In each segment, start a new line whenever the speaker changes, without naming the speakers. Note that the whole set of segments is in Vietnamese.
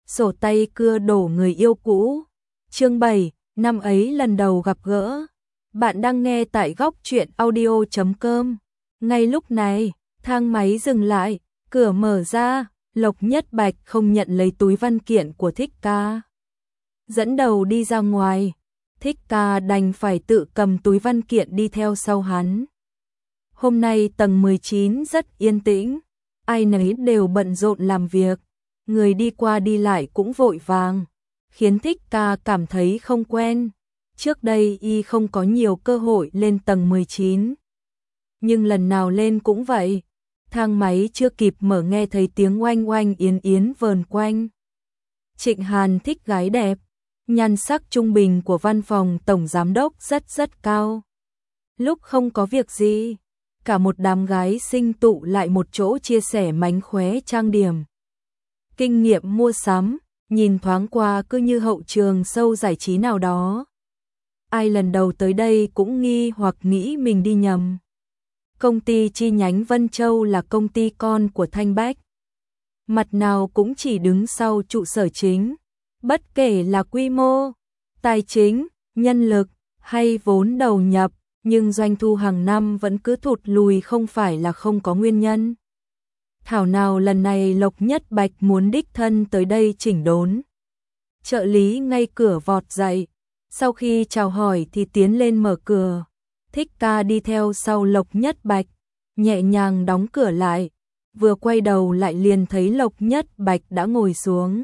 sổ tay cưa đổ người yêu cũ. Chương 7, năm ấy lần đầu gặp gỡ. Bạn đang nghe tại góc truyện audio.com. Ngay lúc này, thang máy dừng lại, cửa mở ra, Lộc Nhất Bạch không nhận lấy túi văn kiện của Thích Ca. Dẫn đầu đi ra ngoài, Thích Ca đành phải tự cầm túi văn kiện đi theo sau hắn. Hôm nay tầng 19 rất yên tĩnh, ai nấy đều bận rộn làm việc, người đi qua đi lại cũng vội vàng, khiến Thích Ca cảm thấy không quen. Trước đây y không có nhiều cơ hội lên tầng 19. Nhưng lần nào lên cũng vậy, thang máy chưa kịp mở nghe thấy tiếng oanh oanh yến yến vờn quanh. Trịnh Hàn thích gái đẹp, nhan sắc trung bình của văn phòng tổng giám đốc rất cao. Lúc không có việc gì, cả một đám gái xinh tụ lại một chỗ chia sẻ mánh khóe trang điểm, kinh nghiệm mua sắm, nhìn thoáng qua cứ như hậu trường show giải trí nào đó. Ai lần đầu tới đây cũng nghi hoặc nghĩ mình đi nhầm. Công ty chi nhánh Vân Châu là công ty con của Thanh Bách. Mặt nào cũng chỉ đứng sau trụ sở chính. Bất kể là quy mô, tài chính, nhân lực hay vốn đầu nhập, nhưng doanh thu hàng năm vẫn cứ thụt lùi không phải là không có nguyên nhân. Thảo nào lần này Lộc Nhất Bạch muốn đích thân tới đây chỉnh đốn. Trợ lý ngay cửa vọt dậy, sau khi chào hỏi thì tiến lên mở cửa. Thích Ca đi theo sau Lộc Nhất Bạch, nhẹ nhàng đóng cửa lại, vừa quay đầu lại liền thấy Lộc Nhất Bạch đã ngồi xuống.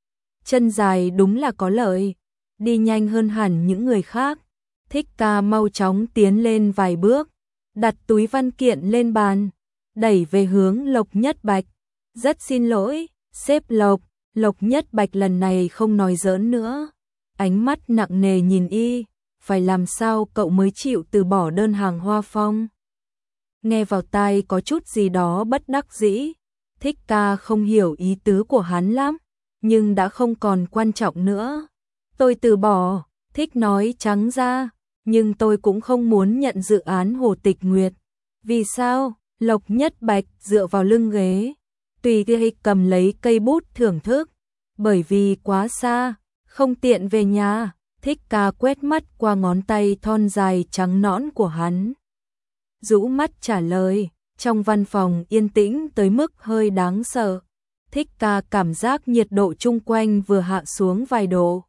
Chân dài đúng là có lợi, đi nhanh hơn hẳn những người khác. Thích Ca mau chóng tiến lên vài bước, đặt túi văn kiện lên bàn, đẩy về hướng Lộc Nhất Bạch. Rất xin lỗi, sếp Lộc. Lộc Nhất Bạch lần này không nói giỡn nữa, ánh mắt nặng nề nhìn y. Phải làm sao cậu mới chịu từ bỏ đơn hàng Hoa Phong? Nghe vào tai có chút gì đó bất đắc dĩ. Thích Ca không hiểu ý tứ của hắn lắm, nhưng đã không còn quan trọng nữa. Tôi từ bỏ, Thích nói trắng ra, nhưng tôi cũng không muốn nhận dự án Hồ Tịch Nguyệt. Vì sao? Lộc Nhất Bạch dựa vào lưng ghế, tùy tiện cầm lấy cây bút thưởng thức. Bởi vì quá xa, không tiện về nhà. Thích Ca quét mắt qua ngón tay thon dài trắng nõn của hắn, rũ mắt trả lời. Trong văn phòng yên tĩnh tới mức hơi đáng sợ. Thích Ca cảm giác nhiệt độ chung quanh vừa hạ xuống vài độ.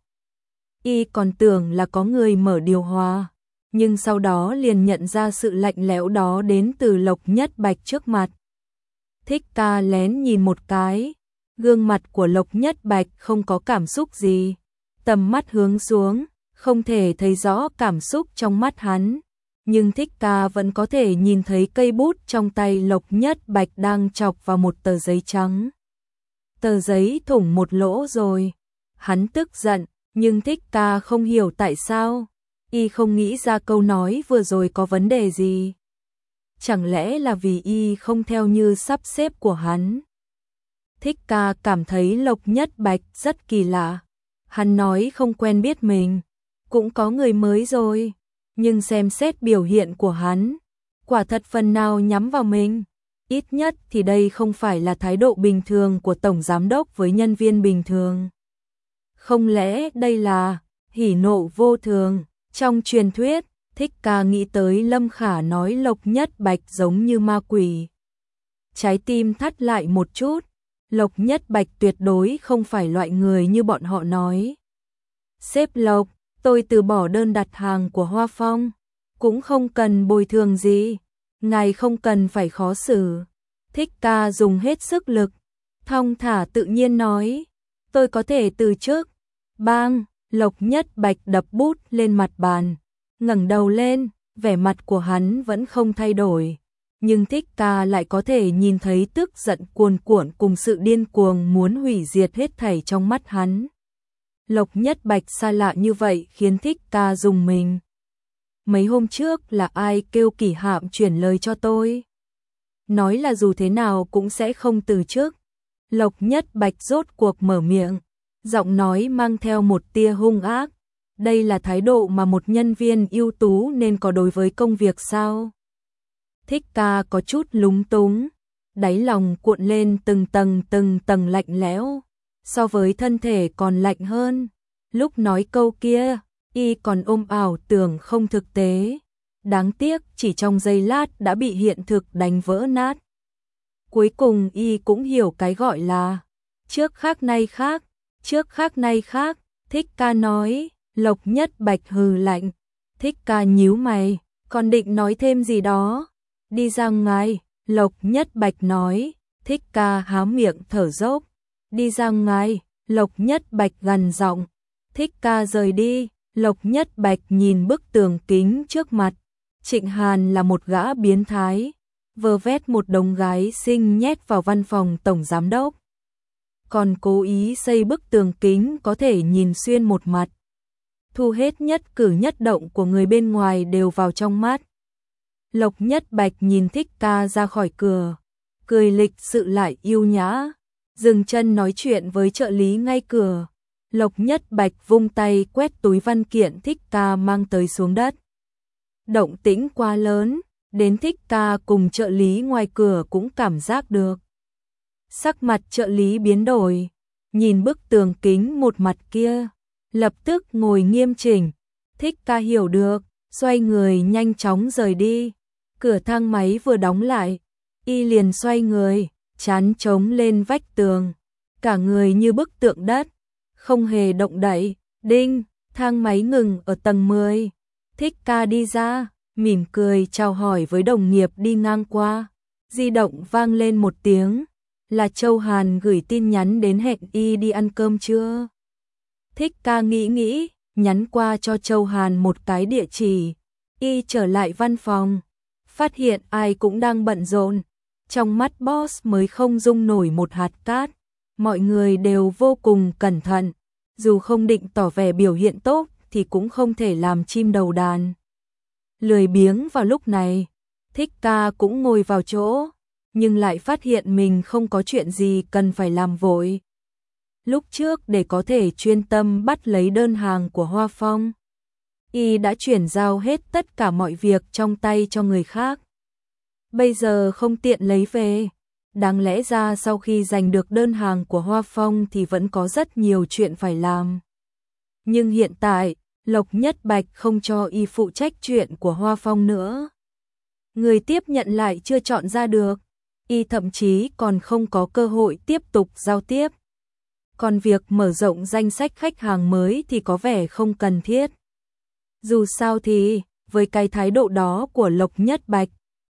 Y còn tưởng là có người mở điều hòa, nhưng sau đó liền nhận ra sự lạnh lẽo đó đến từ Lộc Nhất Bạch trước mặt. Thích Ca lén nhìn một cái, gương mặt của Lộc Nhất Bạch không có cảm xúc gì. Tầm mắt hướng xuống, không thể thấy rõ cảm xúc trong mắt hắn, nhưng Thích Ca vẫn có thể nhìn thấy cây bút trong tay Lộc Nhất Bạch đang chọc vào một tờ giấy trắng. Tờ giấy thủng một lỗ rồi. Hắn tức giận, nhưng Thích Ca không hiểu tại sao. Y không nghĩ ra câu nói vừa rồi có vấn đề gì. Chẳng lẽ là vì y không theo như sắp xếp của hắn? Thích Ca cảm thấy Lộc Nhất Bạch rất kỳ lạ. Hắn nói không quen biết mình, cũng có người mới rồi, nhưng xem xét biểu hiện của hắn, quả thật phần nào nhắm vào mình. Ít nhất thì đây không phải là thái độ bình thường của tổng giám đốc với nhân viên bình thường. Không lẽ đây là hỉ nộ vô thường? Trong truyền thuyết, Thích Ca nghĩ tới Lâm Khả nói Lộc Nhất Bạch giống như ma quỷ. Trái tim thắt lại một chút. Lộc Nhất Bạch tuyệt đối không phải loại người như bọn họ nói. Sếp Lộc, tôi từ bỏ đơn đặt hàng của Hoa Phong, cũng không cần bồi thường gì, ngài không cần phải khó xử. Thích Ca dùng hết sức lực, thong thả tự nhiên nói, tôi có thể từ chức. Bang, Lộc Nhất Bạch đập bút lên mặt bàn, ngẩng đầu lên, vẻ mặt của hắn vẫn không thay đổi. Nhưng Thích Ca lại có thể nhìn thấy tức giận cuồn cuộn cùng sự điên cuồng muốn hủy diệt hết thảy trong mắt hắn. Lộc Nhất Bạch xa lạ như vậy khiến Thích Ca rùng mình. Mấy hôm trước là ai kêu Kỷ Hạm chuyển lời cho tôi? Nói là dù thế nào cũng sẽ không từ chức. Lộc Nhất Bạch rốt cuộc mở miệng, giọng nói mang theo một tia hung ác. Đây là thái độ mà một nhân viên ưu tú nên có đối với công việc sao? Thích Ca có chút lúng túng, đáy lòng cuộn lên từng tầng lạnh lẽo. so với thân thể còn lạnh hơn. Lúc nói câu kia, y còn ôm ảo tưởng không thực tế. Đáng tiếc chỉ trong giây lát đã bị hiện thực đánh vỡ nát. Cuối cùng y cũng hiểu cái gọi là trước khác nay khác, trước khác nay khác. Thích Ca nói. Lộc Nhất Bạch hừ lạnh. Thích Ca nhíu mày, còn định nói thêm gì đó. Đi ra ngoài, Lộc Nhất Bạch nói. Thích Ca há miệng thở dốc. Đi ra ngoài, Lộc Nhất Bạch gằn giọng. Thích Ca rời đi. Lộc Nhất Bạch nhìn bức tường kính trước mặt. Trịnh Hàn là một gã biến thái, vơ vét một đống gái xinh nhét vào văn phòng tổng giám đốc. Còn cố ý xây bức tường kính có thể nhìn xuyên một mặt. Thu hết nhất cử nhất động của người bên ngoài đều vào trong mắt. Lộc Nhất Bạch nhìn Thích Ca ra khỏi cửa, cười lịch sự lại yêu nhã, dừng chân nói chuyện với trợ lý ngay cửa. Lộc Nhất Bạch vung tay quét túi văn kiện Thích Ca mang tới xuống đất. Động tĩnh quá lớn, đến Thích Ca cùng trợ lý ngoài cửa cũng cảm giác được. Sắc mặt trợ lý biến đổi, nhìn bức tường kính một mặt kia, lập tức ngồi nghiêm chỉnh. Thích Ca hiểu được, xoay người nhanh chóng rời đi. Cửa thang máy vừa đóng lại, y liền xoay người, chán chống lên vách tường, cả người như bức tượng đất, không hề động đậy. Đinh, thang máy ngừng ở tầng 10. Thích Ca đi ra, mỉm cười chào hỏi với đồng nghiệp đi ngang qua. Di động vang lên một tiếng, là Châu Hàn gửi tin nhắn đến hẹn y đi ăn cơm trưa. Thích Ca nghĩ, nhắn qua cho Châu Hàn một cái địa chỉ. Y trở lại văn phòng, phát hiện ai cũng đang bận rộn. Trong mắt boss mới không dung nổi một hạt cát. Mọi người đều vô cùng cẩn thận, dù không định tỏ vẻ biểu hiện tốt thì cũng không thể làm chim đầu đàn. Lười biếng vào lúc này, Thích Ca cũng ngồi vào chỗ, nhưng lại phát hiện mình không có chuyện gì cần phải làm vội. Lúc trước để có thể chuyên tâm bắt lấy đơn hàng của Hoa Phong, y đã chuyển giao hết tất cả mọi việc trong tay cho người khác. Bây giờ không tiện lấy về. Đáng lẽ ra sau khi giành được đơn hàng của Hoa Phong thì vẫn có rất nhiều chuyện phải làm. Nhưng hiện tại, Lộc Nhất Bạch không cho y phụ trách chuyện của Hoa Phong nữa. Người tiếp nhận lại chưa chọn ra được, y thậm chí còn không có cơ hội tiếp tục giao tiếp. Còn việc mở rộng danh sách khách hàng mới thì có vẻ không cần thiết. Dù sao thì, với cái thái độ đó của Lộc Nhất Bạch,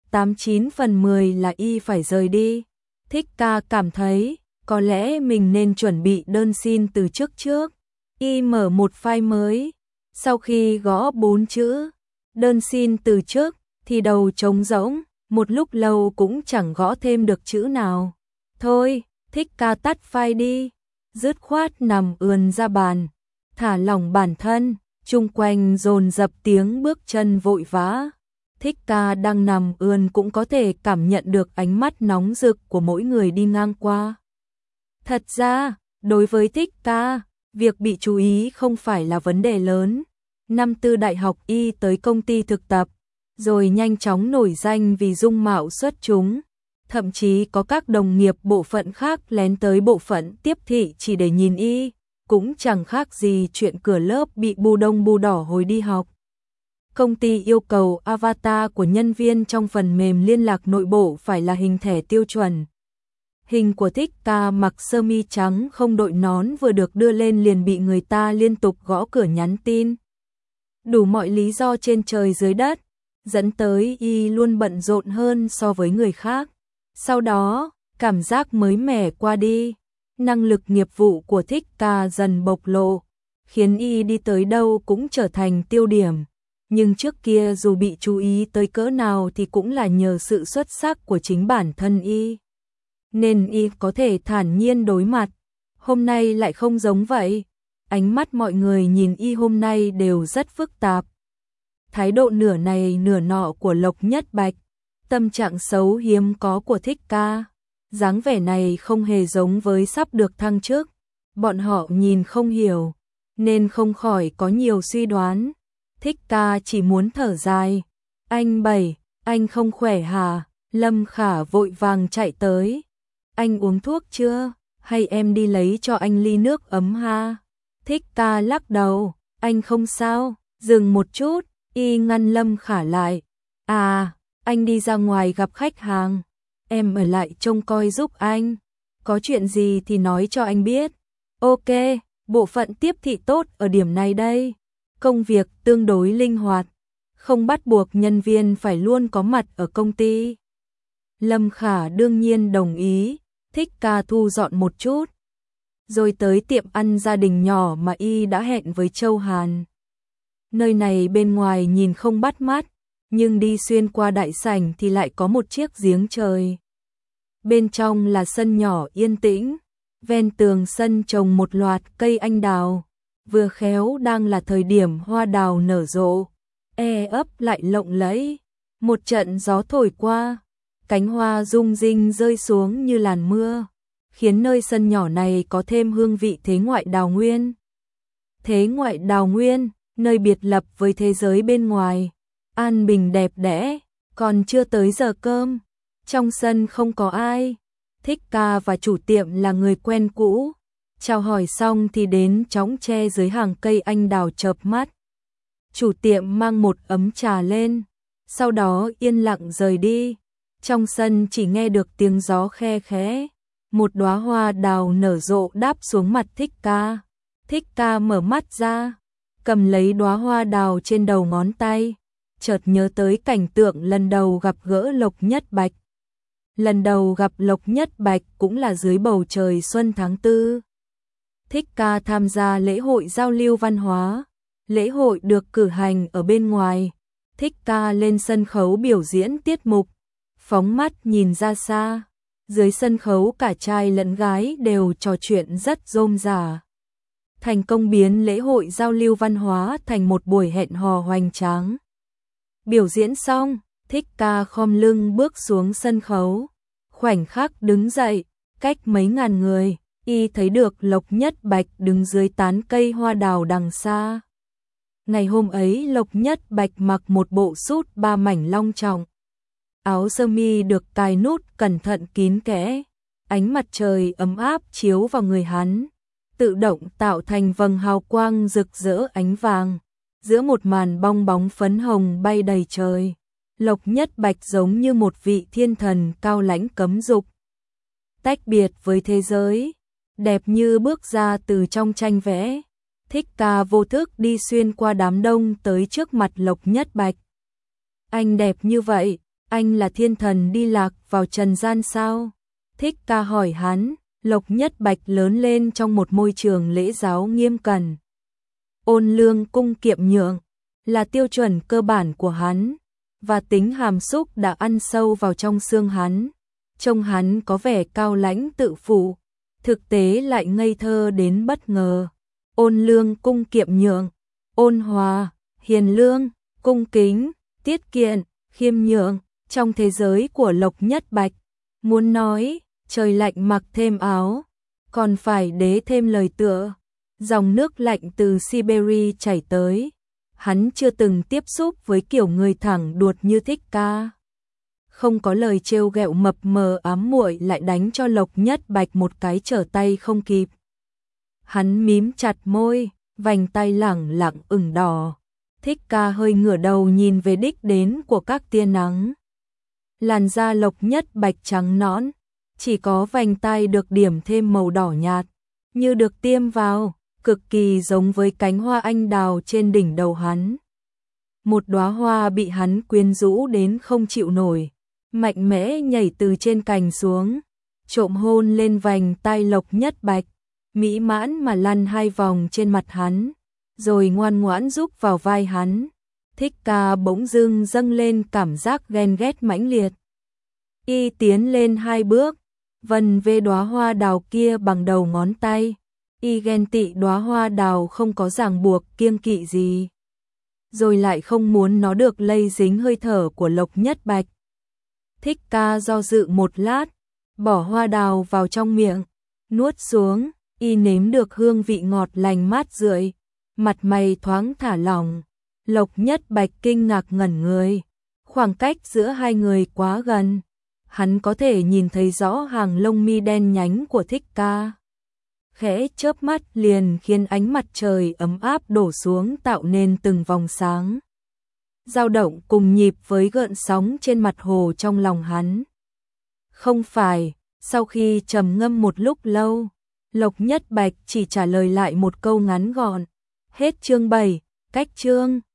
89 phần 10 là y phải rời đi. Thích Ca cảm thấy, có lẽ mình nên chuẩn bị đơn xin từ trước. Y mở một file mới, sau khi gõ 4 chữ, đơn xin từ chức, thì đầu trống rỗng, một lúc lâu cũng chẳng gõ thêm được chữ nào. Thôi, Thích Ca tắt file đi, dứt khoát nằm ườn ra bàn, thả lỏng bản thân, chung quanh dồn dập tiếng bước chân vội vã. Thích Ca đang nằm ườn cũng có thể cảm nhận được ánh mắt nóng rực của mỗi người đi ngang qua. Thật ra, đối với Thích Ca, việc bị chú ý không phải là vấn đề lớn. Năm tư đại học y tới công ty thực tập, rồi nhanh chóng nổi danh vì dung mạo xuất chúng. Thậm chí có các đồng nghiệp bộ phận khác lén tới bộ phận tiếp thị chỉ để nhìn y, cũng chẳng khác gì chuyện cửa lớp bị bu đông bu đỏ hồi đi học. Công ty yêu cầu avatar của nhân viên trong phần mềm liên lạc nội bộ phải là hình thẻ tiêu chuẩn. Hình của Thích Ca mặc sơ mi trắng không đội nón vừa được đưa lên liền bị người ta liên tục gõ cửa nhắn tin. Đủ mọi lý do trên trời dưới đất, dẫn tới y luôn bận rộn hơn so với người khác. Sau đó, cảm giác mới mẻ qua đi, năng lực nghiệp vụ của Thích Ca dần bộc lộ, khiến y đi tới đâu cũng trở thành tiêu điểm. Nhưng trước kia dù bị chú ý tới cỡ nào thì cũng là nhờ sự xuất sắc của chính bản thân y, nên y có thể thản nhiên đối mặt. Hôm nay lại không giống vậy, ánh mắt mọi người nhìn y hôm nay đều rất phức tạp. Thái độ nửa này nửa nọ của Lộc Nhất Bạch, tâm trạng xấu hiếm có của Thích Ca, dáng vẻ này không hề giống với sắp được thăng chức. Bọn họ nhìn không hiểu, nên không khỏi có nhiều suy đoán. Thích Ca chỉ muốn thở dài. Anh Bảy, anh không khỏe hả? Lâm Khả vội vàng chạy tới. Anh uống thuốc chưa? hay em đi lấy cho anh ly nước ấm ha? Thích Ca lắc đầu, anh không sao. Dừng một chút, y ngăn Lâm Khả lại. À, anh đi ra ngoài gặp khách hàng, em ở lại trông coi giúp anh. Có chuyện gì thì nói cho anh biết. Ok, bộ phận tiếp thị tốt ở điểm này đây. Công việc tương đối linh hoạt, không bắt buộc nhân viên phải luôn có mặt ở công ty. Lâm Khả đương nhiên đồng ý, Thích Ca thu dọn một chút, rồi tới tiệm ăn gia đình nhỏ mà y đã hẹn với Châu Hàn. Nơi này bên ngoài nhìn không bắt mắt, nhưng đi xuyên qua đại sảnh thì lại có một chiếc giếng trời. Bên trong là sân nhỏ yên tĩnh, ven tường sân trồng một loạt cây anh đào, vừa khéo đang là thời điểm hoa đào nở rộ, ấp lại lộng lẫy. Một trận gió thổi qua, cánh hoa rung rinh rơi xuống như làn mưa, khiến nơi sân nhỏ này có thêm hương vị thế ngoại đào nguyên. Thế ngoại đào nguyên, nơi biệt lập với thế giới bên ngoài, an bình đẹp đẽ, còn chưa tới giờ cơm, trong sân không có ai. Thích Ca và chủ tiệm là người quen cũ, chào hỏi xong thì đến chõng tre dưới hàng cây anh đào chợp mắt. Chủ tiệm mang một ấm trà lên, sau đó yên lặng rời đi. Trong sân chỉ nghe được tiếng gió khe khẽ, một đóa hoa đào nở rộ đáp xuống mặt Thích Ca. Thích Ca mở mắt ra, cầm lấy đóa hoa đào trên đầu ngón tay, chợt nhớ tới cảnh tượng lần đầu gặp gỡ Lộc Nhất Bạch. Lần đầu gặp Lộc Nhất Bạch cũng là dưới bầu trời xuân tháng 4. Thích Ca tham gia lễ hội giao lưu văn hóa. Lễ hội được cử hành ở bên ngoài. Thích Ca lên sân khấu biểu diễn tiết mục, phóng mắt nhìn ra xa. Dưới sân khấu cả trai lẫn gái đều trò chuyện rất rôm rả, thành công biến lễ hội giao lưu văn hóa thành một buổi hẹn hò hoành tráng. Biểu diễn xong, Thích Ca khom lưng bước xuống sân khấu. Khoảnh khắc đứng dậy, cách mấy ngàn người, y thấy được Lộc Nhất Bạch đứng dưới tán cây hoa đào đằng xa. Ngày hôm ấy Lộc Nhất Bạch mặc một bộ sút 3 mảnh long trọng. Áo sơ mi được cài nút cẩn thận kín kẽ. Ánh mặt trời ấm áp chiếu vào người hắn, tự động tạo thành vầng hào quang rực rỡ ánh vàng. Giữa một màn bong bóng phấn hồng bay đầy trời, Lộc Nhất Bạch giống như một vị thiên thần cao lãnh cấm dục, tách biệt với thế giới, đẹp như bước ra từ trong tranh vẽ. Thích Ca vô thức đi xuyên qua đám đông tới trước mặt Lộc Nhất Bạch. Anh đẹp như vậy, anh là thiên thần đi lạc vào trần gian sao? Thích Ca hỏi hắn. Lộc Nhất Bạch lớn lên trong một môi trường lễ giáo nghiêm cẩn. Ôn lương cung kiệm nhượng là tiêu chuẩn cơ bản của hắn, và tính hàm xúc đã ăn sâu vào trong xương hắn. Trông hắn có vẻ cao lãnh tự phụ, thực tế lại ngây thơ đến bất ngờ. Ôn lương cung kiệm nhượng, ôn hòa, hiền lương, cung kính, tiết kiệm, khiêm nhượng, trong thế giới của Lộc Nhất Bạch, muốn nói trời lạnh mặc thêm áo, còn phải đế thêm lời tựa. Dòng nước lạnh từ Siberia chảy tới, hắn chưa từng tiếp xúc với kiểu người thẳng đuột như Thích Ca. Không có lời trêu ghẹo mập mờ ám muội lại đánh cho Lộc Nhất Bạch một cái trở tay không kịp. Hắn mím chặt môi, vành tay lẳng lặng ửng đỏ. Thích Ca hơi ngửa đầu nhìn về đích đến của các tia nắng. Làn da Lộc Nhất Bạch trắng nõn, chỉ có vành tay được điểm thêm màu đỏ nhạt, như được tiêm vào, cực kỳ giống với cánh hoa anh đào trên đỉnh đầu hắn. Một đóa hoa bị hắn quyến rũ đến không chịu nổi, mạnh mẽ nhảy từ trên cành xuống, trộm hôn lên vành tai Lộc Nhất Bạch, mỹ mãn mà lăn 2 vòng trên mặt hắn, rồi ngoan ngoãn rúc vào vai hắn. Thích Ca bỗng dưng dâng lên cảm giác ghen ghét mãnh liệt. Y tiến lên 2 bước, vần về đóa hoa đào kia bằng đầu ngón tay. Y ghen tị đóa hoa đào không có ràng buộc kiêng kỵ gì, rồi lại không muốn nó được lây dính hơi thở của Lộc Nhất Bạch. Thích Ca do dự một lát, bỏ hoa đào vào trong miệng, nuốt xuống. Y nếm được hương vị ngọt lành mát rượi, mặt mày thoáng thả lỏng. Lộc Nhất Bạch kinh ngạc ngẩn người, khoảng cách giữa hai người quá gần, hắn có thể nhìn thấy rõ hàng lông mi đen nhánh của Thích Ca. Khẽ chớp mắt liền khiến ánh mặt trời ấm áp đổ xuống tạo nên từng vòng sáng dao động cùng nhịp với gợn sóng trên mặt hồ trong lòng hắn. Không phải, sau khi trầm ngâm một lúc lâu, Lộc Nhất Bạch chỉ trả lời lại một câu ngắn gọn. Hết chương 7, cách chương.